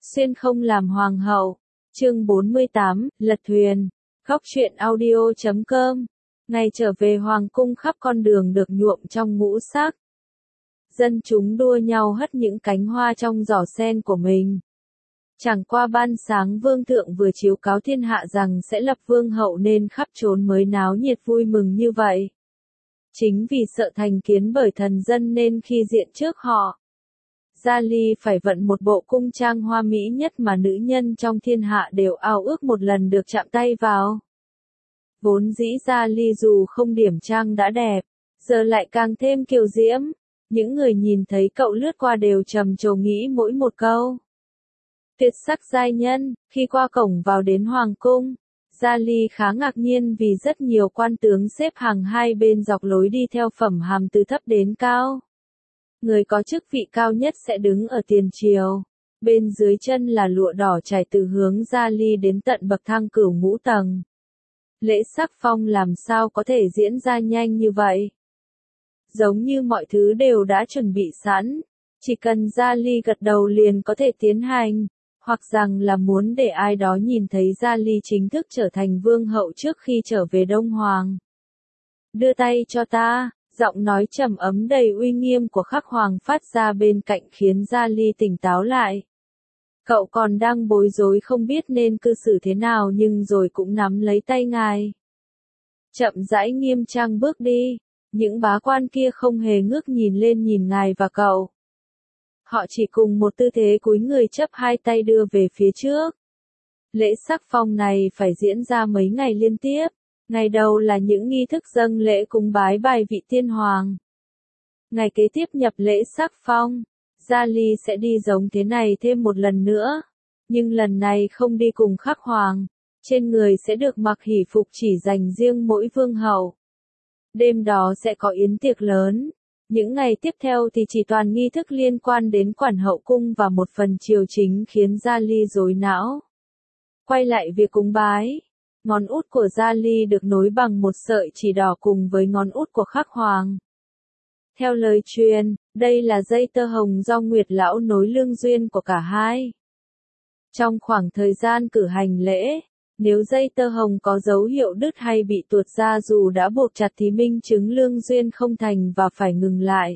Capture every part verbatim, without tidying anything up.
Xuyên không làm hoàng hậu. Chương bốn mươi tám, lật thuyền. Góc truyện audio chấm com. Ngày trở về hoàng cung khắp con đường được nhuộm trong ngũ sắc. Dân chúng đua nhau hất những cánh hoa trong giỏ sen của mình. Chẳng qua ban sáng vương thượng vừa chiếu cáo thiên hạ rằng sẽ lập vương hậu nên khắp trốn mới náo nhiệt vui mừng như vậy. Chính vì sợ thành kiến bởi thần dân nên khi diện trước họ, Gia Ly phải vận một bộ cung trang hoa mỹ nhất mà nữ nhân trong thiên hạ đều ao ước một lần được chạm tay vào. Vốn dĩ Gia Ly dù không điểm trang đã đẹp, giờ lại càng thêm kiều diễm. Những người nhìn thấy cậu lướt qua đều trầm trồ nghĩ mỗi một câu: tuyệt sắc giai nhân. Khi qua cổng vào đến hoàng cung, Gia Ly khá ngạc nhiên vì rất nhiều quan tướng xếp hàng hai bên dọc lối đi theo phẩm hàm từ thấp đến cao. Người có chức vị cao nhất sẽ đứng ở tiền triều, bên dưới chân là lụa đỏ trải từ hướng Gia Ly đến tận bậc thang cửu ngũ tầng. Lễ sắc phong làm sao có thể diễn ra nhanh như vậy? Giống như mọi thứ đều đã chuẩn bị sẵn, chỉ cần Gia Ly gật đầu liền có thể tiến hành, hoặc rằng là muốn để ai đó nhìn thấy Gia Ly chính thức trở thành vương hậu trước khi trở về Đông Hoàng. Đưa tay cho ta. Giọng nói trầm ấm đầy uy nghiêm của Khắc Hoàng phát ra bên cạnh khiến Gia Ly tỉnh táo lại. Cậu còn đang bối rối không biết nên cư xử thế nào nhưng rồi cũng nắm lấy tay ngài. Chậm rãi nghiêm trang bước đi, những bá quan kia không hề ngước nhìn lên nhìn ngài và cậu. Họ chỉ cùng một tư thế cúi người chấp hai tay đưa về phía trước. Lễ sắc phong này phải diễn ra mấy ngày liên tiếp. Ngày đầu là những nghi thức dâng lễ cúng bái bài vị tiên hoàng. Ngày kế tiếp nhập lễ sắc phong, Gia Ly sẽ đi giống thế này thêm một lần nữa, nhưng lần này không đi cùng Khắc Hoàng, trên người sẽ được mặc hỷ phục chỉ dành riêng mỗi vương hậu. Đêm đó sẽ có yến tiệc lớn, những ngày tiếp theo thì chỉ toàn nghi thức liên quan đến quản hậu cung và một phần triều chính khiến Gia Ly rối não. Quay lại việc cúng bái. Ngón út của Gia Ly được nối bằng một sợi chỉ đỏ cùng với ngón út của Khắc Hoàng. Theo lời truyền, đây là dây tơ hồng do Nguyệt Lão nối lương duyên của cả hai. Trong khoảng thời gian cử hành lễ, nếu dây tơ hồng có dấu hiệu đứt hay bị tuột ra dù đã buộc chặt thì minh chứng lương duyên không thành và phải ngừng lại.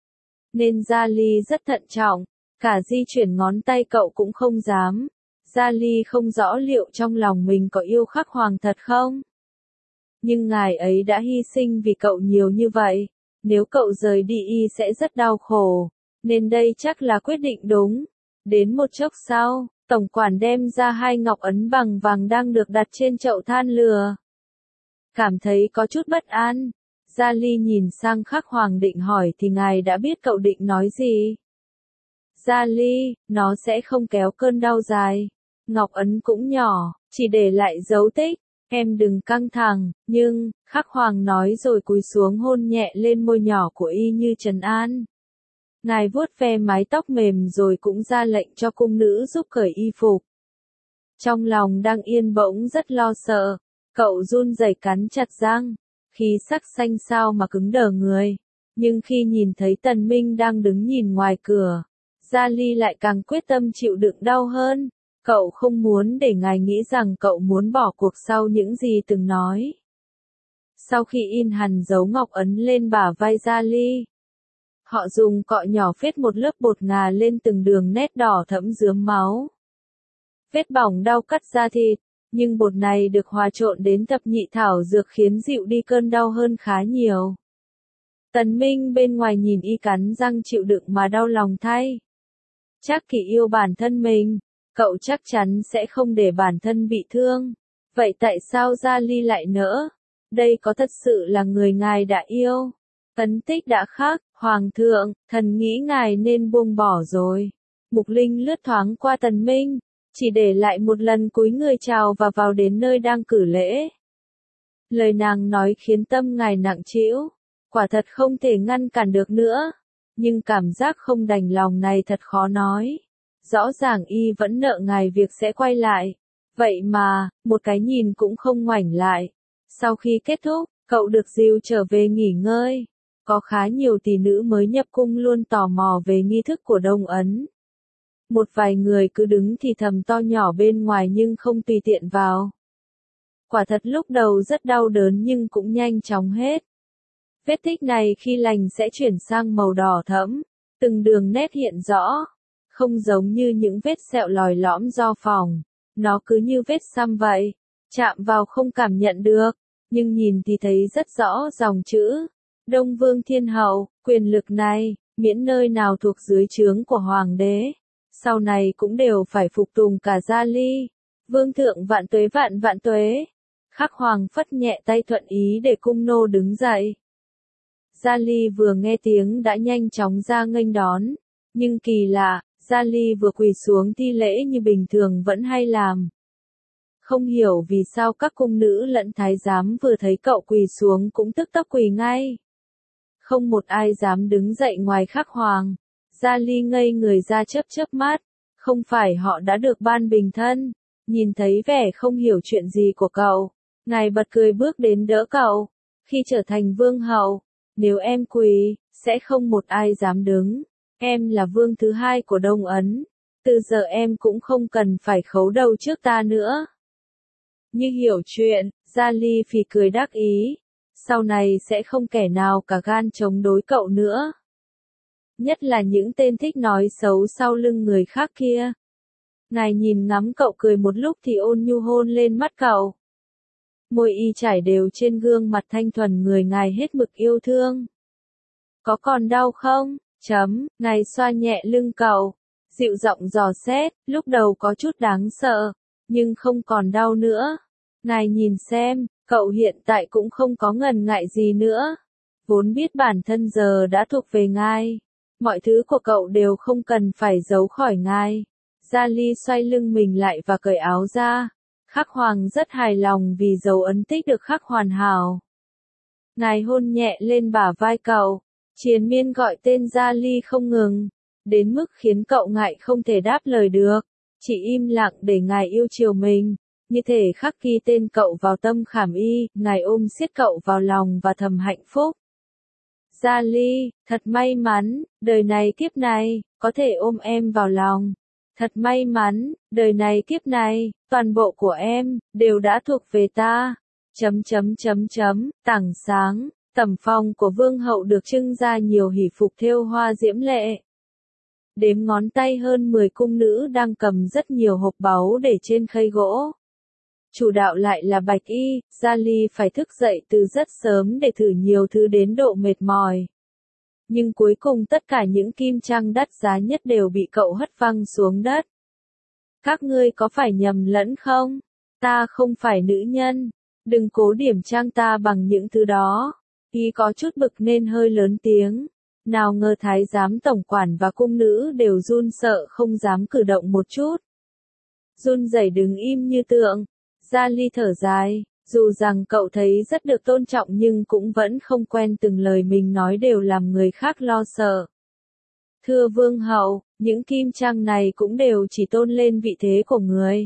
Nên Gia Ly rất thận trọng, cả di chuyển ngón tay cậu cũng không dám. Gia Ly không rõ liệu trong lòng mình có yêu Khắc Hoàng thật không? Nhưng ngài ấy đã hy sinh vì cậu nhiều như vậy, nếu cậu rời đi y sẽ rất đau khổ, nên đây chắc là quyết định đúng. Đến một chốc sau, tổng quản đem ra hai ngọc ấn bằng vàng đang được đặt trên chậu than lửa. Cảm thấy có chút bất an, Gia Ly nhìn sang Khắc Hoàng định hỏi thì ngài đã biết cậu định nói gì. Gia Ly, nó sẽ không kéo cơn đau dài. Ngọc ấn cũng nhỏ, chỉ để lại dấu tích, em đừng căng thẳng, nhưng, Khắc Hoàng nói rồi cúi xuống hôn nhẹ lên môi nhỏ của y như trấn an. Ngài vuốt ve mái tóc mềm rồi cũng ra lệnh cho cung nữ giúp cởi y phục. Trong lòng đang yên bỗng rất lo sợ, cậu run rẩy cắn chặt răng, khí sắc xanh xao mà cứng đờ người. Nhưng khi nhìn thấy Tần Minh đang đứng nhìn ngoài cửa, Gia Ly lại càng quyết tâm chịu đựng đau hơn. Cậu không muốn để ngài nghĩ rằng cậu muốn bỏ cuộc sau những gì từng nói. Sau khi in hằn dấu ngọc ấn lên bả vai Gia Ly, họ dùng cọ nhỏ phết một lớp bột ngà lên từng đường nét đỏ thẫm rướm máu. Vết bỏng đau cắt da thịt, nhưng bột này được hòa trộn đến thập nhị thảo dược khiến dịu đi cơn đau hơn khá nhiều. Tần Minh bên ngoài nhìn y cắn răng chịu đựng mà đau lòng thay. Chắc Kỳ yêu bản thân mình. Cậu chắc chắn sẽ không để bản thân bị thương. Vậy tại sao Gia Ly lại nỡ? Đây có thật sự là người ngài đã yêu? Ấn tích đã khắc, Hoàng thượng, thần nghĩ ngài nên buông bỏ rồi. Mục Linh lướt thoáng qua Tần Minh, chỉ để lại một lần cúi người chào và vào đến nơi đang cử lễ. Lời nàng nói khiến tâm ngài nặng trĩu, quả thật không thể ngăn cản được nữa. Nhưng cảm giác không đành lòng này thật khó nói. Rõ ràng y vẫn nợ ngài việc sẽ quay lại. Vậy mà, một cái nhìn cũng không ngoảnh lại. Sau khi kết thúc, cậu được dìu trở về nghỉ ngơi. Có khá nhiều tỷ nữ mới nhập cung luôn tò mò về nghi thức của Đông Ấn. Một vài người cứ đứng thì thầm to nhỏ bên ngoài nhưng không tùy tiện vào. Quả thật lúc đầu rất đau đớn nhưng cũng nhanh chóng hết. Vết tích này khi lành sẽ chuyển sang màu đỏ thẫm, từng đường nét hiện rõ, không giống như những vết sẹo lòi lõm do phỏng, nó cứ như vết xăm vậy, chạm vào không cảm nhận được, nhưng nhìn thì thấy rất rõ dòng chữ. Đông Vương Thiên Hậu, quyền lực này, miễn nơi nào thuộc dưới trướng của Hoàng đế, sau này cũng đều phải phục tùng cả Gia Ly. Vương thượng vạn tuế vạn vạn tuế. Khắc Hoàng phất nhẹ tay thuận ý để cung nô đứng dậy. Gia Ly vừa nghe tiếng đã nhanh chóng ra nghênh đón, nhưng kỳ lạ, Gia Ly vừa quỳ xuống thi lễ như bình thường vẫn hay làm. Không hiểu vì sao các cung nữ lẫn thái giám vừa thấy cậu quỳ xuống cũng tức tốc quỳ ngay. Không một ai dám đứng dậy ngoài Khắc Hoàng. Gia Ly ngây người ra chớp chớp mắt, không phải họ đã được ban bình thân, nhìn thấy vẻ không hiểu chuyện gì của cậu, ngài bật cười bước đến đỡ cậu. Khi trở thành vương hậu, nếu em quỳ, sẽ không một ai dám đứng, em là vương thứ hai của Đông Ấn, từ giờ em cũng không cần phải khấu đầu trước ta nữa. Như hiểu chuyện, Gia Ly phì cười đắc ý, sau này sẽ không kẻ nào cả gan chống đối cậu nữa. Nhất là những tên thích nói xấu sau lưng người khác kia. Ngài nhìn ngắm cậu cười một lúc thì ôn nhu hôn lên mắt cậu. Môi y trải đều trên gương mặt thanh thuần người ngài hết mực yêu thương. Có còn đau không? Chấm, ngài xoa nhẹ lưng cậu, dịu giọng dò xét, lúc đầu có chút đáng sợ, nhưng không còn đau nữa. Ngài nhìn xem, cậu hiện tại cũng không có ngần ngại gì nữa. Vốn biết bản thân giờ đã thuộc về ngài. Mọi thứ của cậu đều không cần phải giấu khỏi ngài. Gia Ly xoay lưng mình lại và cởi áo ra. Khắc Hoàng rất hài lòng vì dấu ấn tích được khắc hoàn hảo. Ngài hôn nhẹ lên bả vai cậu, triền miên gọi tên Gia Ly không ngừng, đến mức khiến cậu ngại không thể đáp lời được, chỉ im lặng để ngài yêu chiều mình, như thể khắc ghi tên cậu vào tâm khảm y. Ngài ôm siết cậu vào lòng và thầm hạnh phúc. Gia Ly, thật may mắn, đời này kiếp này, có thể ôm em vào lòng. Thật may mắn, đời này kiếp này, toàn bộ của em, đều đã thuộc về ta. Chấm chấm chấm chấm, tảng sáng, tầm phòng của vương hậu được trưng ra nhiều hỷ phục thêu hoa diễm lệ. Đếm ngón tay hơn mười cung nữ đang cầm rất nhiều hộp báu để trên khay gỗ. Chủ đạo lại là Bạch Y. Gia Ly phải thức dậy từ rất sớm để thử nhiều thứ đến độ mệt mỏi. Nhưng cuối cùng tất cả những kim trang đắt giá nhất đều bị cậu hất văng xuống đất. Các ngươi có phải nhầm lẫn không? Ta không phải nữ nhân. Đừng cố điểm trang ta bằng những thứ đó. Y có chút bực nên hơi lớn tiếng. Nào ngờ thái giám tổng quản và cung nữ đều run sợ không dám cử động một chút. Run rẩy đứng im như tượng. Gia Ly thở dài, dù rằng cậu thấy rất được tôn trọng nhưng cũng vẫn không quen từng lời mình nói đều làm người khác lo sợ. Thưa vương hậu, những kim trang này cũng đều chỉ tôn lên vị thế của người.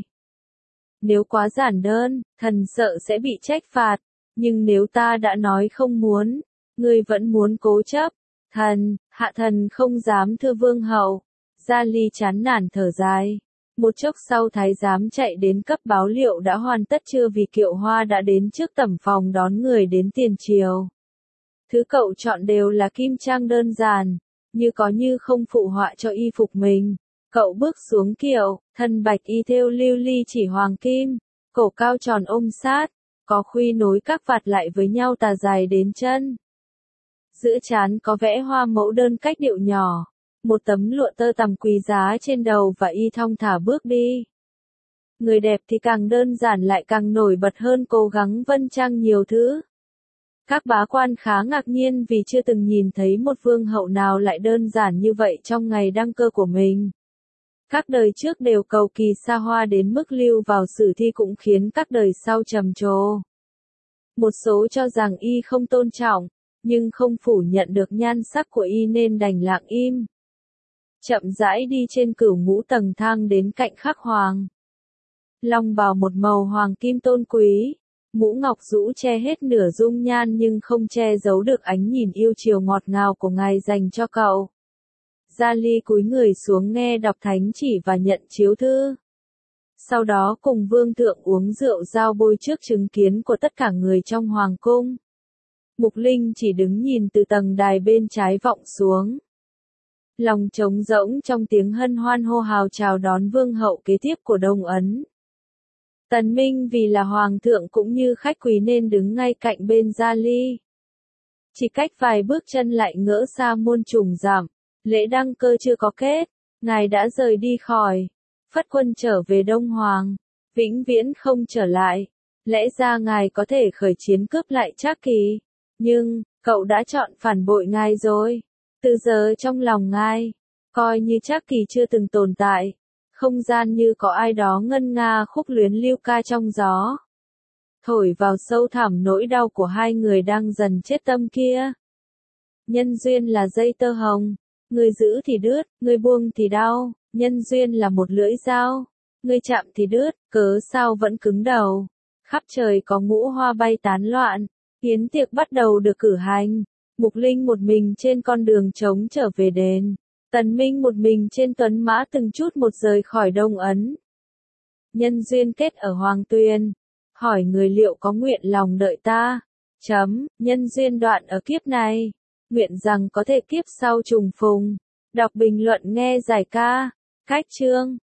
Nếu quá giản đơn, thần sợ sẽ bị trách phạt, nhưng nếu ta đã nói không muốn, người vẫn muốn cố chấp, thần, hạ thần không dám thưa vương hậu. Gia Ly chán nản thở dài. Một chốc sau thái giám chạy đến cấp báo liệu đã hoàn tất chưa vì kiệu hoa đã đến trước tẩm phòng đón người đến tiền triều. Thứ cậu chọn đều là kim trang đơn giản, như có như không phụ họa cho y phục mình. Cậu bước xuống kiệu, thân bạch y thêu lưu ly chỉ hoàng kim, cổ cao tròn ôm sát, có khuy nối các vạt lại với nhau tà dài đến chân. Giữa trán có vẽ hoa mẫu đơn cách điệu nhỏ. Một tấm lụa tơ tằm quý giá trên đầu và y thong thả bước đi. Người đẹp thì càng đơn giản lại càng nổi bật hơn cố gắng vân trang nhiều thứ. Các bá quan khá ngạc nhiên vì chưa từng nhìn thấy một vương hậu nào lại đơn giản như vậy trong ngày đăng cơ của mình. Các đời trước đều cầu kỳ xa hoa đến mức lưu vào sử thi cũng khiến các đời sau trầm trồ. Một số cho rằng y không tôn trọng, nhưng không phủ nhận được nhan sắc của y nên đành lặng im. Chậm rãi đi trên cửu ngũ tầng thang đến cạnh Khắc Hoàng. Long bào một màu hoàng kim tôn quý, mũ ngọc rũ che hết nửa dung nhan nhưng không che giấu được ánh nhìn yêu chiều ngọt ngào của ngài dành cho cậu. Gia Ly cúi người xuống nghe đọc thánh chỉ và nhận chiếu thư. Sau đó cùng vương thượng uống rượu giao bôi trước chứng kiến của tất cả người trong hoàng cung. Mục Linh chỉ đứng nhìn từ tầng đài bên trái vọng xuống. Lòng trống rỗng trong tiếng hân hoan hô hào chào đón vương hậu kế tiếp của Đông Ấn. Tần Minh vì là hoàng thượng cũng như khách quý nên đứng ngay cạnh bên Gia Ly. Chỉ cách vài bước chân lại ngỡ xa muôn trùng giảm, lễ đăng cơ chưa có kết, ngài đã rời đi khỏi, phất quân trở về Đông Hoàng, vĩnh viễn không trở lại. Lẽ ra ngài có thể khởi chiến cướp lại Trác Kỳ, nhưng, cậu đã chọn phản bội ngài rồi. Từ giờ trong lòng ngài, coi như Trác Kỳ chưa từng tồn tại, không gian như có ai đó ngân nga khúc luyến lưu ca trong gió. Thổi vào sâu thẳm nỗi đau của hai người đang dần chết tâm kia. Nhân duyên là dây tơ hồng, người giữ thì đứt, người buông thì đau, nhân duyên là một lưỡi dao, người chạm thì đứt, cớ sao vẫn cứng đầu. Khắp trời có ngũ hoa bay tán loạn, hiến tiệc bắt đầu được cử hành. Mục Linh một mình trên con đường trống trở về đền. Tần Minh một mình trên tuấn mã từng chút một rời khỏi Đông Ấn. Nhân duyên kết ở Hoàng Tuyền. Hỏi người liệu có nguyện lòng đợi ta? Chấm, nhân duyên đoạn ở kiếp này. Nguyện rằng có thể kiếp sau trùng phùng. Đọc bình luận nghe giải ca. Cách chương.